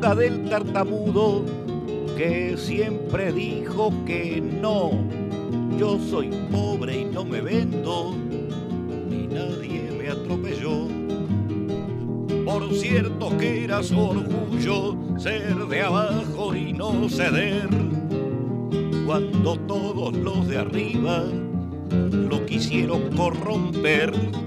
boca del tartamudo que siempre dijo que no. Yo soy pobre y no me vendo, ni nadie me atropelló. Por cierto que era su orgullo ser de abajo y no ceder, cuando todos los de arriba lo quisieron corromper.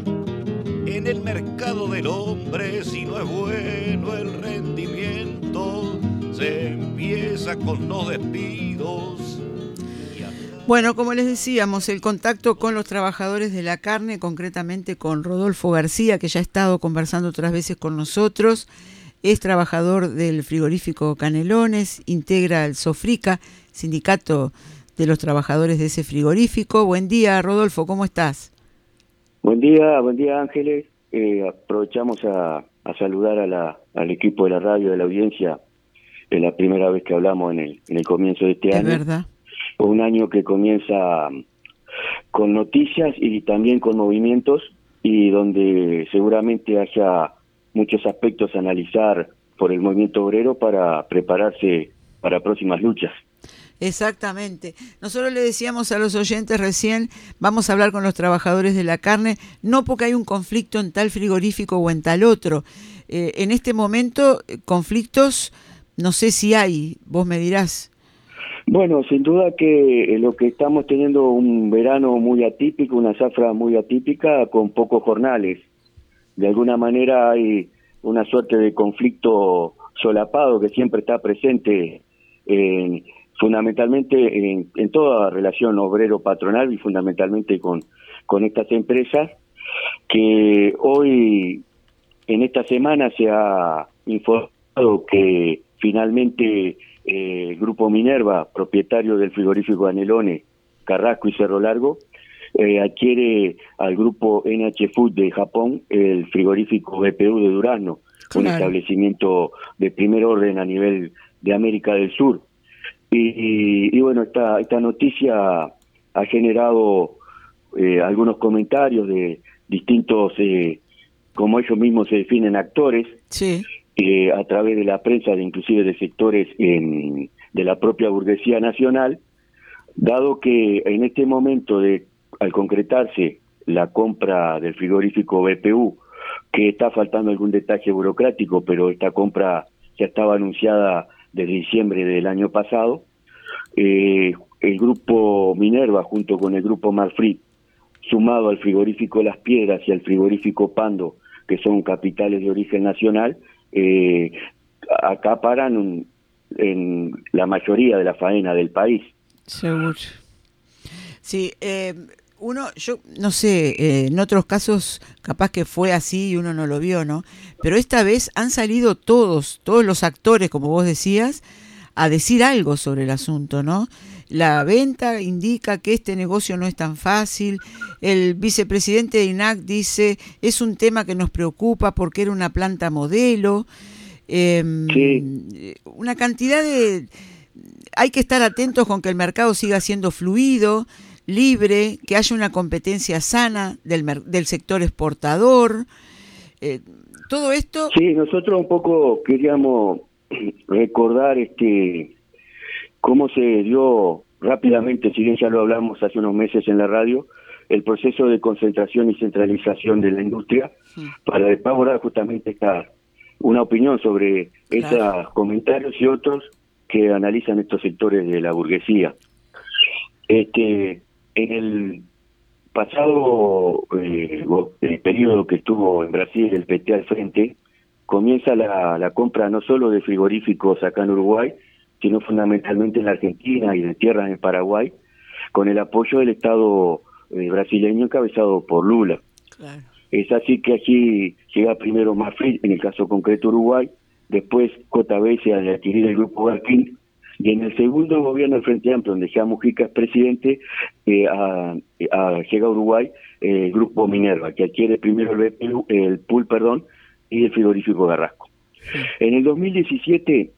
En el mercado del hombre, si no es bueno el rendimiento, se empieza con los despidos. Bueno, como les decíamos, el contacto con los trabajadores de la carne, concretamente con Rodolfo García, que ya ha estado conversando otras veces con nosotros, es trabajador del frigorífico Canelones, integra el SOFRICA, sindicato de los trabajadores de ese frigorífico. Buen día, Rodolfo, ¿cómo estás? Buen día Ángeles. Aprovechamos a saludar al equipo de la radio, de la audiencia. Es la primera vez que hablamos en el comienzo de este año. Es verdad. Un año que comienza con noticias y también con movimientos, y donde seguramente haya muchos aspectos a analizar por el movimiento obrero para prepararse para próximas luchas. Exactamente. Nosotros le decíamos a los oyentes recién, vamos a hablar con los trabajadores de la carne, no porque hay un conflicto en tal frigorífico o en tal otro. En este momento, conflictos, no sé si hay, vos me dirás. Bueno, sin duda que lo que estamos teniendo un verano muy atípico, una zafra muy atípica con pocos jornales. De alguna manera hay una suerte de conflicto solapado que siempre está presente fundamentalmente en toda relación obrero-patronal y fundamentalmente con estas empresas, que hoy, en esta semana, se ha informado que finalmente el Grupo Minerva, propietario del frigorífico Canelones, Carrasco y Cerro Largo, adquiere al Grupo NH Food de Japón el frigorífico BPU de Durazno, un establecimiento de primer orden a nivel de América del Sur. Y bueno, esta noticia ha generado algunos comentarios de distintos, como ellos mismos se definen, actores, sí, a través de la prensa, inclusive de sectores de la propia burguesía nacional, dado que en este momento, al concretarse la compra del frigorífico BPU, que está faltando algún detalle burocrático, pero esta compra ya estaba anunciada desde diciembre del año pasado, el Grupo Minerva junto con el Grupo Marfrig, sumado al frigorífico Las Piedras y al frigorífico Pando, que son capitales de origen nacional, acaparan en la mayoría de la faena del país. Seguro. Sí, yo no sé, en otros casos capaz que fue así y uno no lo vio, ¿no? Pero esta vez han salido todos los actores, como vos decías, a decir algo sobre el asunto, ¿no? La venta indica que este negocio no es tan fácil. El vicepresidente de INAC dice, es un tema que nos preocupa porque era una planta modelo. Sí. Una cantidad de... Hay que estar atentos con que el mercado siga siendo fluido, libre, que haya una competencia sana del sector exportador. Todo esto... Sí, nosotros un poco queríamos recordar cómo se dio rápidamente, si bien ya lo hablamos hace unos meses en la radio, el proceso de concentración y centralización de la industria, para después justamente una opinión sobre esos comentarios y otros que analizan estos sectores de la burguesía. En el pasado el periodo que estuvo en Brasil el PT al frente, comienza la compra no solo de frigoríficos acá en Uruguay, sino fundamentalmente en la Argentina y de tierras en Paraguay, con el apoyo del Estado brasileño encabezado por Lula. Claro. Es así que aquí llega primero Marfrig, en el caso concreto Uruguay, después JBS al adquirir el Grupo Garpin, y en el segundo gobierno del Frente Amplio, donde ya Mujica es presidente, llega a Uruguay el Grupo Minerva, que adquiere primero el pool y el frigorífico Carrasco. En el 2017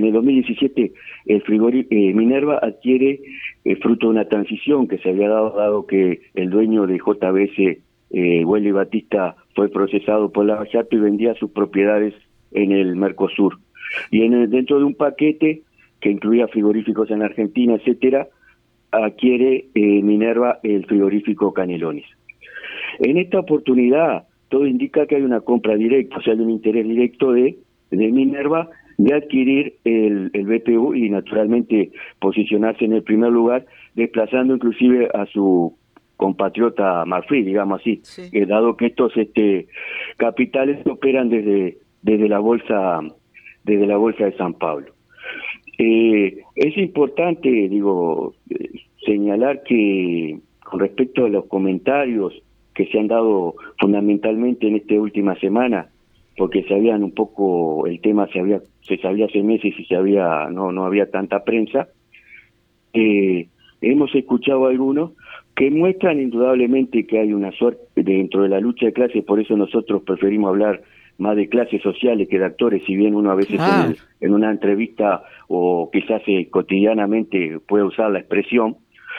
el Minerva adquiere, fruto de una transición que se había dado que el dueño de JBS, Welly Batista, fue procesado por Lava Jato y vendía sus propiedades en el Mercosur. Y dentro de un paquete que incluía frigoríficos en Argentina, etcétera, adquiere Minerva el frigorífico Canelones. En esta oportunidad, todo indica que hay una compra directa, o sea, hay un interés directo de Minerva de adquirir el BPU y naturalmente posicionarse en el primer lugar, desplazando inclusive a su compatriota Marfrig, digamos así, Sí. Dado que estos capitales operan desde la bolsa de San Pablo. Es importante, señalar que con respecto a los comentarios que se han dado fundamentalmente en esta última semana, porque sabían un poco, el tema se sabía hace meses y no había tanta prensa, hemos escuchado algunos que muestran indudablemente que hay una suerte dentro de la lucha de clases, por eso nosotros preferimos hablar más de clases sociales que de actores, si bien uno a veces en una entrevista o quizás cotidianamente puede usar la expresión.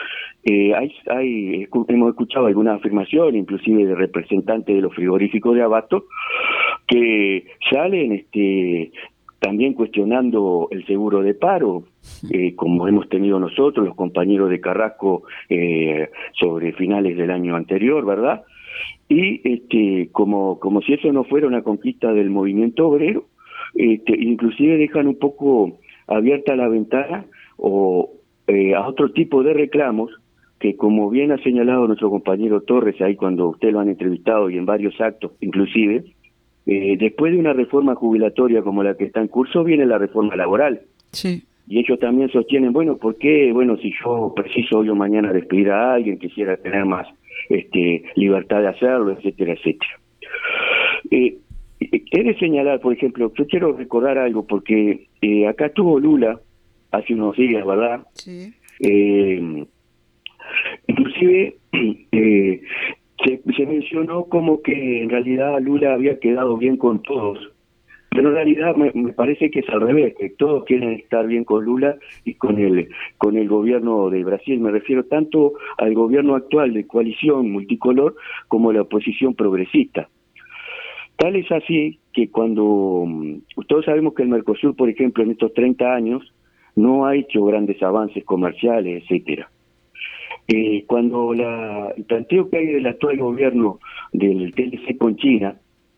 Hemos escuchado alguna afirmación, inclusive de representantes de los frigoríficos de abasto, que salen también cuestionando el seguro de paro, como hemos tenido nosotros, los compañeros de Carrasco, sobre finales del año anterior, ¿verdad? Y como si eso no fuera una conquista del movimiento obrero, inclusive dejan un poco abierta la ventana a otro tipo de reclamos que, como bien ha señalado nuestro compañero Torres ahí cuando usted lo han entrevistado y en varios actos inclusive, después de una reforma jubilatoria como la que está en curso viene la reforma laboral. Sí. Y ellos también sostienen, ¿por qué? Si yo preciso hoy o mañana despedir a alguien, quisiera tener más libertad de hacerlo, etcétera, etcétera. He de señalar, por ejemplo, yo quiero recordar algo, porque acá estuvo Lula hace unos días, ¿verdad? Sí. Inclusive se mencionó como que en realidad Lula había quedado bien con todos, pero en realidad me parece que es al revés, que todos quieren estar bien con Lula y con el gobierno de Brasil. Me refiero tanto al gobierno actual de coalición multicolor como a la oposición progresista. Tal es así que cuando todos sabemos que el Mercosur, por ejemplo, en estos 30 años no ha hecho grandes avances comerciales, etcétera. Cuando el planteo que hay del actual gobierno del TLC con China,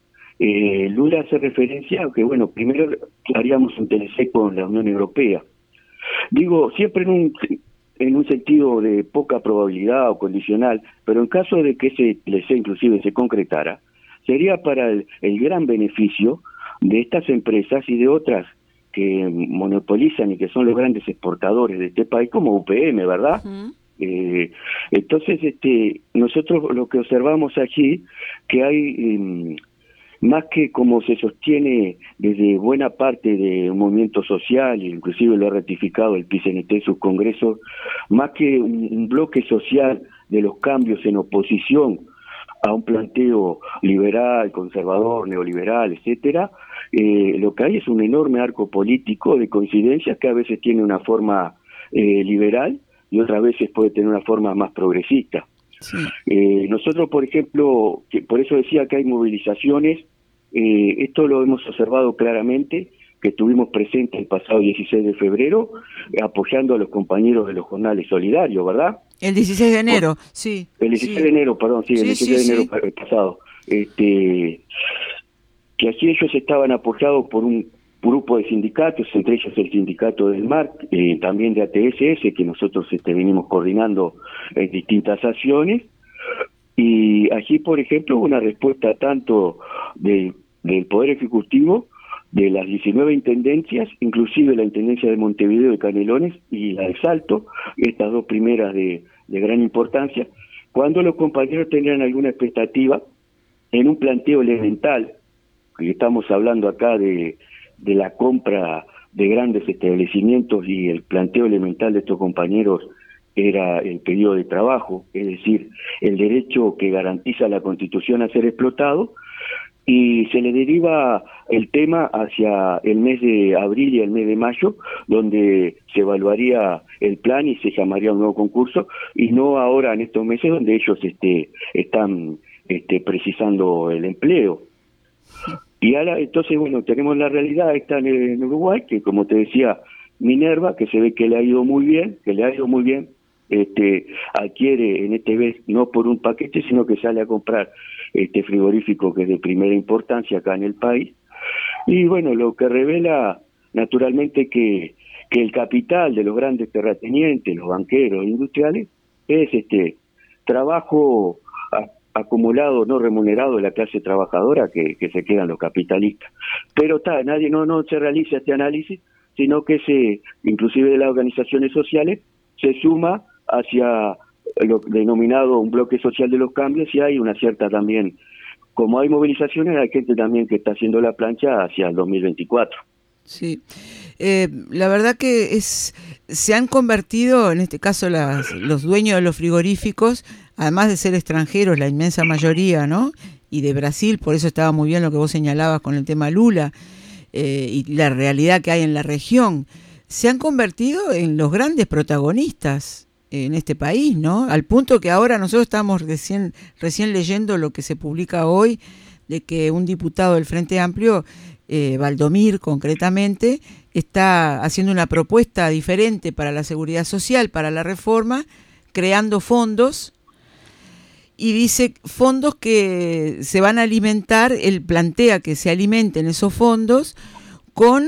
Lula hace referencia a que, primero haríamos un TLC con la Unión Europea. Siempre en un sentido de poca probabilidad o condicional, pero en caso de que ese TLC inclusive se concretara, sería para el gran beneficio de estas empresas y de otras que monopolizan y que son los grandes exportadores de este país, como UPM, ¿verdad? Uh-huh. Entonces, nosotros lo que observamos aquí, que hay, más que como se sostiene desde buena parte de un movimiento social, inclusive lo ha ratificado el PCNT en sus congresos, más que un bloque social de los cambios en oposición a un planteo liberal, conservador, neoliberal, etcétera, lo que hay es un enorme arco político de coincidencias que a veces tiene una forma liberal y otras veces puede tener una forma más progresista. Sí. Nosotros, por ejemplo, por eso decía que hay movilizaciones, esto lo hemos observado claramente, que estuvimos presentes el pasado 16 de febrero, apoyando a los compañeros de los jornales solidarios, ¿verdad? El 16 de enero, sí. El 16 de enero, perdón, sí, el 16 de enero pasado. Que así ellos estaban apoyados por un grupo de sindicatos, entre ellos el sindicato del MAR, también de ATSS, que nosotros venimos coordinando en distintas acciones, y allí, por ejemplo, hubo una respuesta tanto del Poder Ejecutivo, de las 19 intendencias, inclusive la intendencia de Montevideo, de Canelones y la de Salto, estas dos primeras de gran importancia, cuando los compañeros tendrían alguna expectativa en un planteo elemental, que estamos hablando acá de la compra de grandes establecimientos, y el planteo elemental de estos compañeros era el pedido de trabajo, es decir, el derecho que garantiza la Constitución a ser explotado, y se le deriva el tema hacia el mes de abril y el mes de mayo, donde se evaluaría el plan y se llamaría un nuevo concurso, y no ahora en estos meses donde ellos están precisando el empleo. Y ahora, entonces, bueno, tenemos la realidad esta en Uruguay, que como te decía, Minerva, que se ve que le ha ido muy bien, adquiere en este vez no por un paquete, sino que sale a comprar este frigorífico que es de primera importancia acá en el país. Y bueno, lo que revela naturalmente que el capital de los grandes terratenientes, los banqueros industriales, es trabajo acumulado, no remunerado de la clase trabajadora que se quedan los capitalistas. Pero nadie no se realiza este análisis, sino que inclusive de las organizaciones sociales, se suma hacia lo denominado un bloque social de los cambios, y hay una cierta también, como hay movilizaciones, hay gente también que está haciendo la plancha hacia el 2024. Sí, la verdad que se han convertido, en este caso los dueños de los frigoríficos, además de ser extranjeros, la inmensa mayoría, ¿no? Y de Brasil, por eso estaba muy bien lo que vos señalabas con el tema Lula, y la realidad que hay en la región, se han convertido en los grandes protagonistas en este país, ¿no? Al punto que ahora nosotros estamos recién leyendo lo que se publica hoy, de que un diputado del Frente Amplio, Valdomir concretamente, está haciendo una propuesta diferente para la seguridad social, para la reforma, creando fondos, y dice fondos que se van a alimentar, él plantea que se alimenten esos fondos con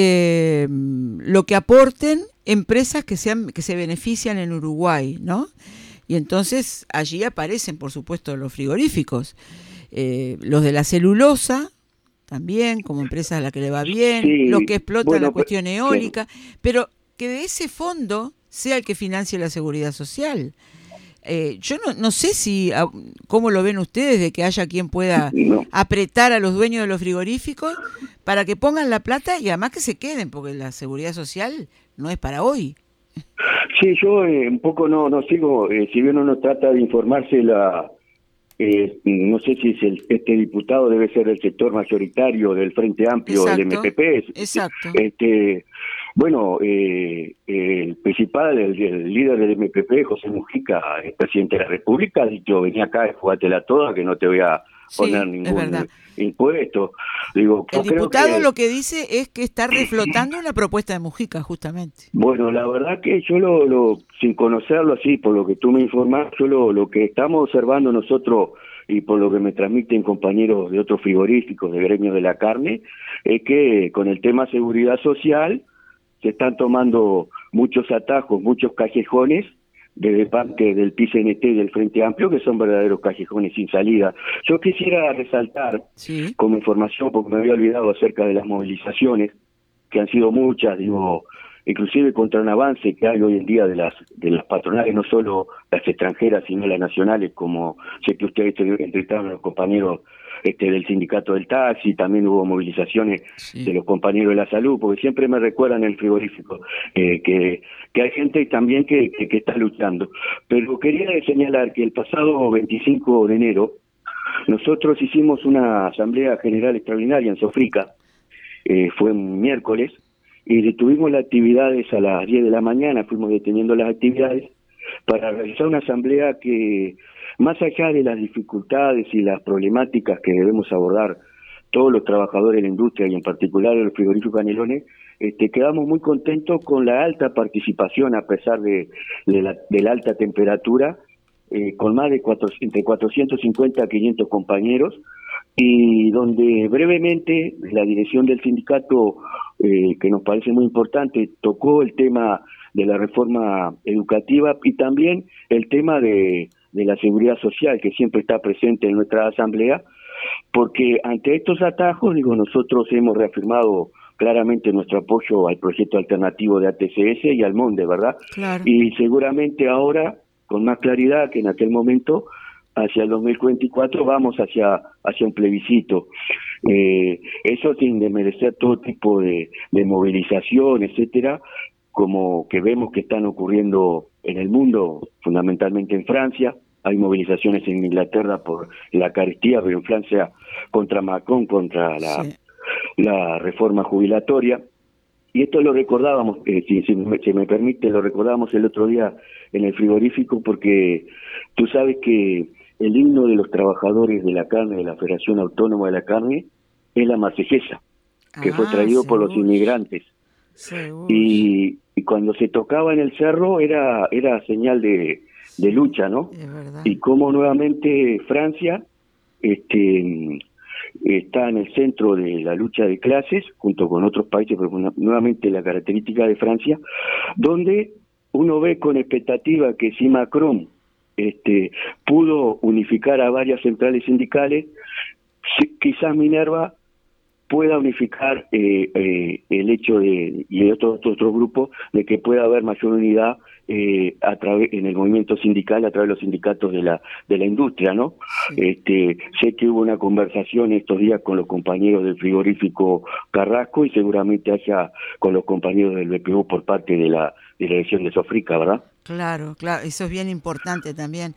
lo que aporten empresas que se benefician en Uruguay, ¿no? Y entonces allí aparecen, por supuesto, los frigoríficos, los de la celulosa, también como empresas a la que le va bien, Sí, los que explotan bueno, la cuestión eólica, sí. pero que de ese fondo sea el que financie la seguridad social. Yo no sé cómo lo ven ustedes, de que haya quien pueda No. apretar a los dueños de los frigoríficos para que pongan la plata y además que se queden, porque la seguridad social no es para hoy. Sí, yo un poco no sigo, si bien uno trata de informarse, no sé si este diputado debe ser del sector mayoritario del Frente Amplio, del Exacto, MPP. exacto. Bueno, el principal, el líder del MPP, José Mujica, el presidente de la República, ha dicho: vení acá y jugátela toda, que no te voy a poner ningún impuesto. Digo, el diputado lo que dice es que está reflotando una propuesta de Mujica, justamente. Bueno, la verdad que yo sin conocerlo así, por lo que tú me informás, yo lo que estamos observando nosotros, y por lo que me transmiten compañeros de otros frigoríficos, de gremios de la carne, es que con el tema seguridad social se están tomando muchos atajos, muchos callejones de parte del PCNT y del Frente Amplio, que son verdaderos callejones sin salida. Yo quisiera resaltar como información, porque me había olvidado, acerca de las movilizaciones, que han sido muchas, inclusive contra un avance que hay hoy en día de las patronales, no solo las extranjeras, sino las nacionales, como sé que ustedes entrevistaron a los compañeros del sindicato del taxi, también hubo movilizaciones de los compañeros de la salud, porque siempre me recuerdan el frigorífico, que hay gente también que está luchando. Pero quería señalar que el pasado 25 de enero nosotros hicimos una asamblea general extraordinaria en Sofrica, fue un miércoles, y detuvimos las actividades a las 10 de la mañana, fuimos deteniendo las actividades para realizar una asamblea que, más allá de las dificultades y las problemáticas que debemos abordar todos los trabajadores de la industria y en particular el frigorífico Canelones, quedamos muy contentos con la alta participación a pesar de la alta temperatura, con más de entre 450 a 500 compañeros, y donde brevemente la dirección del sindicato, que nos parece muy importante, tocó el tema de la reforma educativa y también el tema de la seguridad social, que siempre está presente en nuestra asamblea, porque ante estos atajos, nosotros hemos reafirmado claramente nuestro apoyo al proyecto alternativo de ATCS y al MONDE, ¿verdad? Claro. Y seguramente ahora, con más claridad que en aquel momento, hacia el 2024 vamos hacia un plebiscito. Eso sin desmerecer todo tipo de movilización, etcétera, como que vemos que están ocurriendo en el mundo, fundamentalmente en Francia. Hay movilizaciones en Inglaterra por la carestía, pero en Francia contra Macron, contra la reforma jubilatoria. Y esto lo recordábamos, si me permite, lo recordábamos el otro día en el frigorífico, porque tú sabes que el himno de los trabajadores de la carne, de la Federación Autónoma de la Carne, es la marsellesa, que fue traído por los inmigrantes. Y cuando se tocaba en el cerro era señal de lucha, ¿no? Y como nuevamente Francia está en el centro de la lucha de clases, junto con otros países, pero nuevamente la característica de Francia, donde uno ve con expectativa que si Macron pudo unificar a varias centrales sindicales, quizás Minerva pueda unificar el hecho y otros grupos de que pueda haber mayor unidad en el movimiento sindical a través de los sindicatos de la industria, ¿no? Sí. Sé que hubo una conversación estos días con los compañeros del frigorífico Carrasco y seguramente haya con los compañeros del BPU por parte de la dirección de Sofrica, ¿verdad? Claro, eso es bien importante también.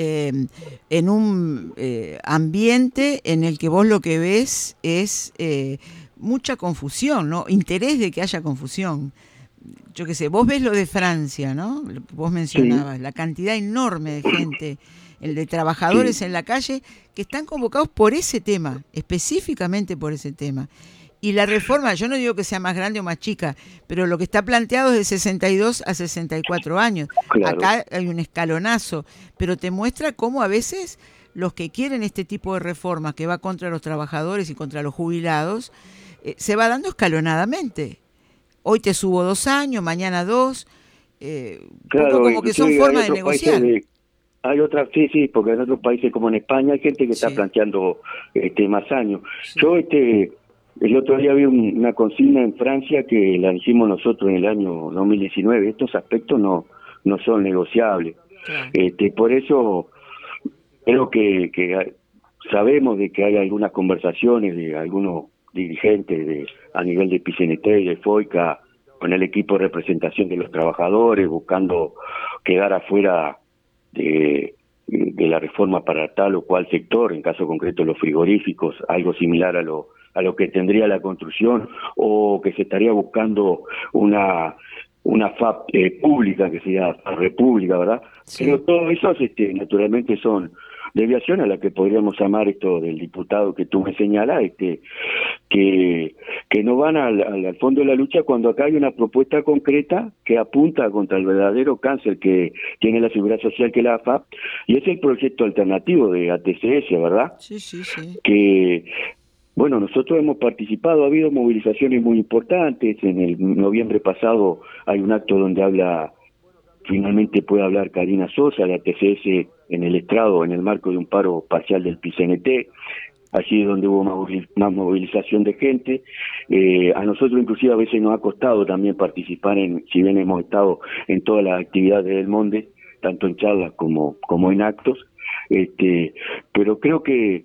En un ambiente en el que vos lo que ves es mucha confusión, ¿no? Interés de que haya confusión. Yo qué sé, vos ves lo de Francia, ¿no? Lo que vos mencionabas, sí. La cantidad enorme de gente, el de trabajadores sí. En la calle, que están convocados por ese tema, específicamente por ese tema. Y la reforma, yo no digo que sea más grande o más chica, pero lo que está planteado es de 62 a 64 años. Claro. Acá hay un escalonazo, pero te muestra cómo a veces los que quieren este tipo de reforma que va contra los trabajadores y contra los jubilados, se va dando escalonadamente. Hoy te subo 2 años, mañana 2, claro, como que son formas de negociar. Hay otras, sí, porque en otros países como en España hay gente que está planteando más años. Sí. Yo el otro día vi una consigna en Francia que la dijimos nosotros en el año 2019. Estos aspectos no son negociables. Claro. Por eso creo que sabemos de que hay algunas conversaciones de algunos dirigentes a nivel de PCNT y de FOICA con el equipo de representación de los trabajadores buscando quedar afuera de la reforma para tal o cual sector, en caso concreto los frigoríficos, algo similar a lo que tendría la construcción, o que se estaría buscando una FAP pública, que sea república, ¿verdad? Sí. Pero todo eso naturalmente son desviaciones a la que podríamos llamar esto del diputado que tú me señalas, que no van al fondo de la lucha cuando acá hay una propuesta concreta que apunta contra el verdadero cáncer que tiene la Seguridad Social, que es la AFAP, y es el proyecto alternativo de ATCS, ¿verdad? Sí. Que bueno, nosotros hemos participado, ha habido movilizaciones muy importantes. En el noviembre pasado hay un acto donde finalmente puede hablar Karina Sosa, la TCS, en el estrado, en el marco de un paro parcial del PCNT. Allí es donde hubo más movilización de gente. A nosotros inclusive a veces nos ha costado también participar si bien hemos estado en todas las actividades del Monde, tanto en charlas como en actos. Pero creo que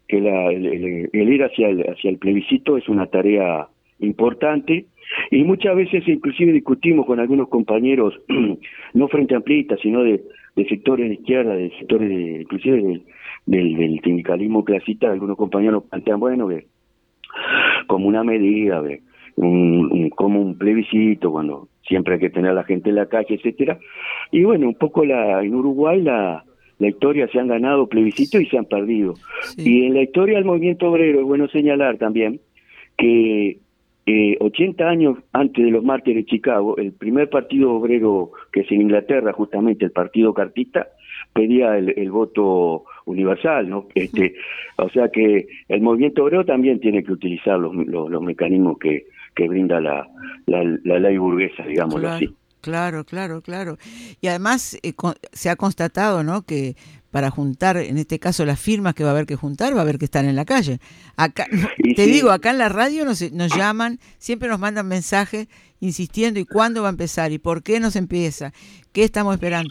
el ir hacia el plebiscito es una tarea importante, y muchas veces inclusive discutimos con algunos compañeros, no frente amplistas, sino de sectores de izquierda, de sectores inclusive del sindicalismo clasista. Algunos compañeros plantean, bueno, como una medida, como un plebiscito, cuando siempre hay que tener a la gente en la calle, etcétera. Y bueno, un poco en Uruguay la historia, se han ganado plebiscitos y se han perdido. Sí. Y en la historia del movimiento obrero es bueno señalar también que 80 años antes de los mártires de Chicago, el primer partido obrero, que es en Inglaterra, justamente el Partido Cartista, pedía el voto universal, ¿no? O sea que el movimiento obrero también tiene que utilizar los mecanismos que brinda la ley burguesa, digámoslo así. Claro. Y además se ha constatado, ¿no?, que para juntar, en este caso, las firmas que va a haber que juntar, va a haber que estar en la calle. Acá, digo, acá en la radio nos llaman, siempre nos mandan mensajes insistiendo, ¿y cuándo va a empezar? ¿Y por qué no se empieza? ¿Qué estamos esperando?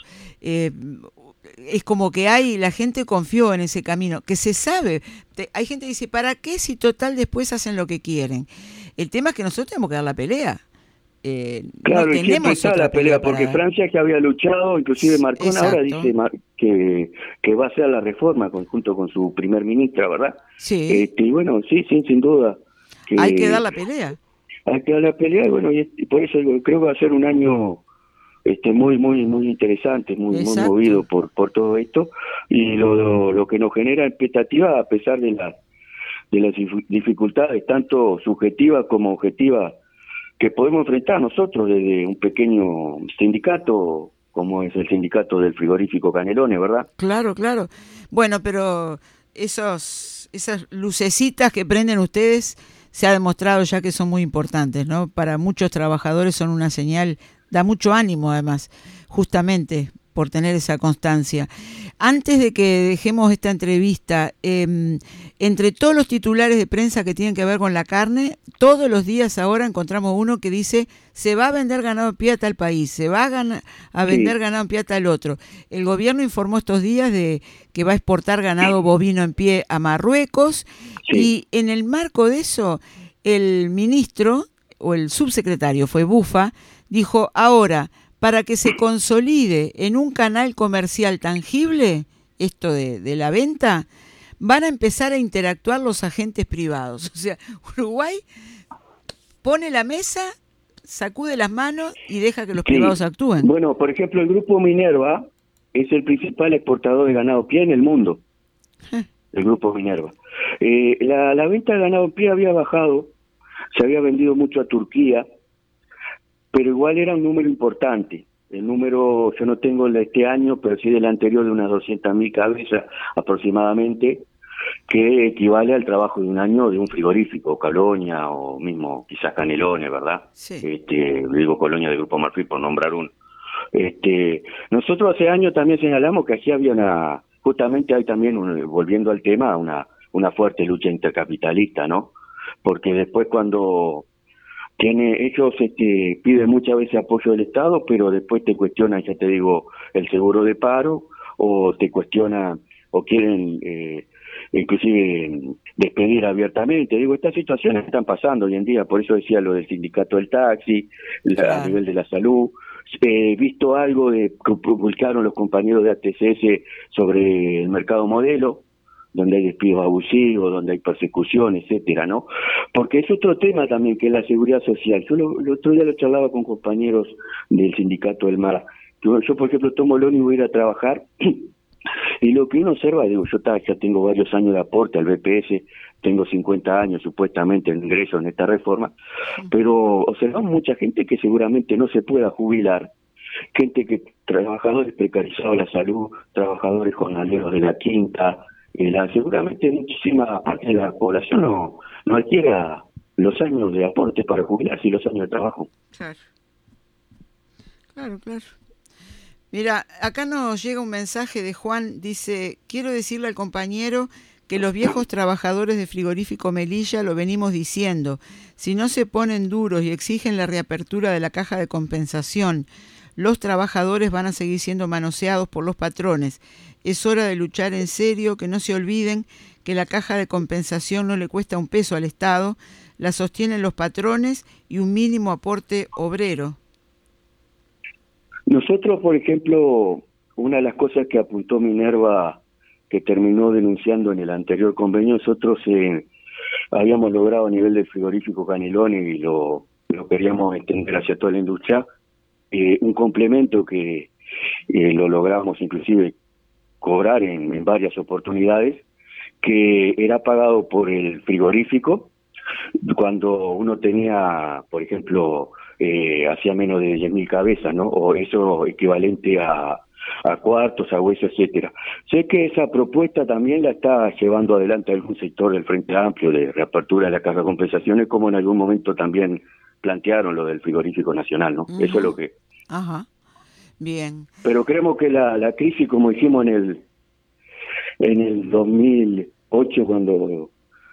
Es como que la gente confió en ese camino, que se sabe. Hay gente que dice, ¿para qué si total después hacen lo que quieren? El tema es que nosotros tenemos que dar la pelea. Claro, no y siempre está la pelea, porque Francia, que había luchado, inclusive Macron, exacto, ahora dice que va a hacer la reforma junto con su primer ministra, ¿verdad? Sí. Y bueno, sí, sin duda. Hay que dar la pelea. Hay que dar la pelea, y bueno, y por eso creo que va a ser un año muy interesante, muy movido por todo esto, y lo que nos genera expectativa, a pesar de de las dificultades, tanto subjetivas como objetivas, que podemos enfrentar nosotros desde un pequeño sindicato, como es el sindicato del frigorífico Canelones, ¿verdad? Claro, claro. Bueno, pero esas lucecitas que prenden ustedes se ha demostrado ya que son muy importantes, ¿no? Para muchos trabajadores son una señal, da mucho ánimo además, justamente por tener esa constancia. Antes de que dejemos esta entrevista, entre todos los titulares de prensa que tienen que ver con la carne, todos los días ahora encontramos uno que dice se va a vender ganado en pie a tal país, se va a vender ganado en pie a tal otro. El gobierno informó estos días de que va a exportar ganado bovino en pie a Marruecos, y en el marco de eso el ministro o el subsecretario, fue Bufa, dijo ahora, para que se consolide en un canal comercial tangible, esto de la venta, van a empezar a interactuar los agentes privados. O sea, Uruguay pone la mesa, sacude las manos y deja que los privados actúen. Bueno, por ejemplo, el grupo Minerva es el principal exportador de ganado pie en el mundo. El grupo Minerva. La venta de ganado pie había bajado, se había vendido mucho a Turquía, pero igual era un número importante. El número, yo no tengo el de este año, pero sí del anterior, de unas 200.000 cabezas aproximadamente, que equivale al trabajo de un año de un frigorífico, Colonia o mismo quizás Canelones, ¿verdad? Sí. Digo Colonia del Grupo Marfil por nombrar uno. Nosotros hace años también señalamos que aquí había justamente hay también, volviendo al tema, una fuerte lucha intercapitalista, ¿no? Porque después cuando ellos piden muchas veces apoyo del Estado, pero después te cuestionan, ya te digo, el seguro de paro, o te cuestionan, o quieren inclusive despedir abiertamente. Digo, estas situaciones están pasando hoy en día, por eso decía lo del sindicato del taxi, a nivel de la salud. He visto algo que publicaron los compañeros de ATCS sobre el mercado modelo, donde hay despidos abusivos, donde hay persecución, etcétera, ¿no? Porque es otro tema también, que es la seguridad social. Yo el otro día lo charlaba con compañeros del sindicato del mar. Yo por ejemplo, tomo el ómnibus y voy a ir a trabajar, y lo que uno observa, digo, yo ya tengo varios años de aporte al BPS, tengo 50 años supuestamente en ingreso en esta reforma, pero observamos mucha gente que seguramente no se pueda jubilar, trabajadores precarizados de la salud, trabajadores jornaleros de la quinta, seguramente muchísima parte de la población no adquiera los años de aporte para jubilarse y los años de trabajo. Claro. Mira, acá nos llega un mensaje de Juan, dice, quiero decirle al compañero que los viejos trabajadores de frigorífico Melilla lo venimos diciendo, si no se ponen duros y exigen la reapertura de la caja de compensación, los trabajadores van a seguir siendo manoseados por los patrones. Es hora de luchar en serio, que no se olviden que la caja de compensación no le cuesta un peso al Estado, la sostienen los patrones y un mínimo aporte obrero. Nosotros, por ejemplo, una de las cosas que apuntó Minerva, que terminó denunciando en el anterior convenio, nosotros habíamos logrado a nivel del frigorífico Canelones, y lo queríamos extender hacia toda la industria, un complemento que lo logramos inclusive cobrar en varias oportunidades, que era pagado por el frigorífico cuando uno tenía, por ejemplo, hacía menos de 10.000 cabezas, ¿no? O eso equivalente a cuartos, a huesos, etcétera. Sé que esa propuesta también la está llevando adelante algún sector del Frente Amplio de reapertura de la caja de compensaciones, como en algún momento también plantearon lo del frigorífico nacional, ¿no? Eso es lo que... Ajá, bien. Pero creemos que la crisis, como dijimos en el 2008, cuando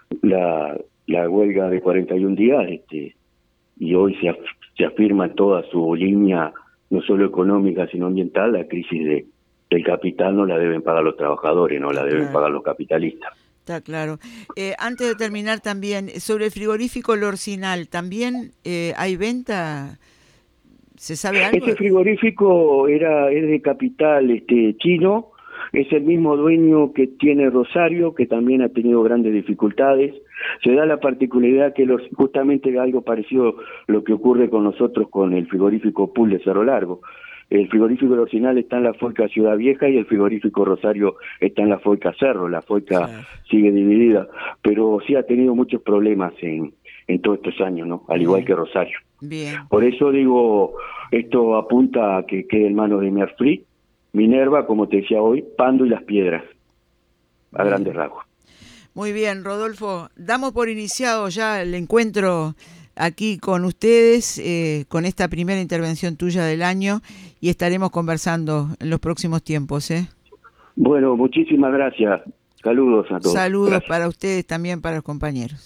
la huelga de 41 días, y hoy se afirma toda su línea, no solo económica, sino ambiental, la crisis del capital no la deben pagar los trabajadores, no la deben pagar los capitalistas. Está claro. Antes de terminar también, sobre el frigorífico Lorcinal, ¿también hay venta? ¿Se sabe algo? Ese frigorífico es de capital chino, es el mismo dueño que tiene Rosario, que también ha tenido grandes dificultades. Se da la particularidad que justamente algo parecido lo que ocurre con nosotros con el frigorífico Pool de Cerro Largo, El frigorífico El Orcinal está en la Foica Ciudad Vieja y el frigorífico Rosario está en la Foica Cerro. La Foica sigue dividida, pero sí ha tenido muchos problemas en todos estos años, ¿no? Al igual que Rosario. Bien. Por eso digo, esto apunta a que quede en manos de Merfri, Minerva, como te decía hoy, Pando y Las Piedras, a grandes rasgos. Muy bien, Rodolfo. Damos por iniciado ya el encuentro aquí con ustedes, con esta primera intervención tuya del año, y estaremos conversando en los próximos tiempos. Bueno, muchísimas gracias. Saludos a todos. Saludos Gracias. para ustedes, también para los compañeros.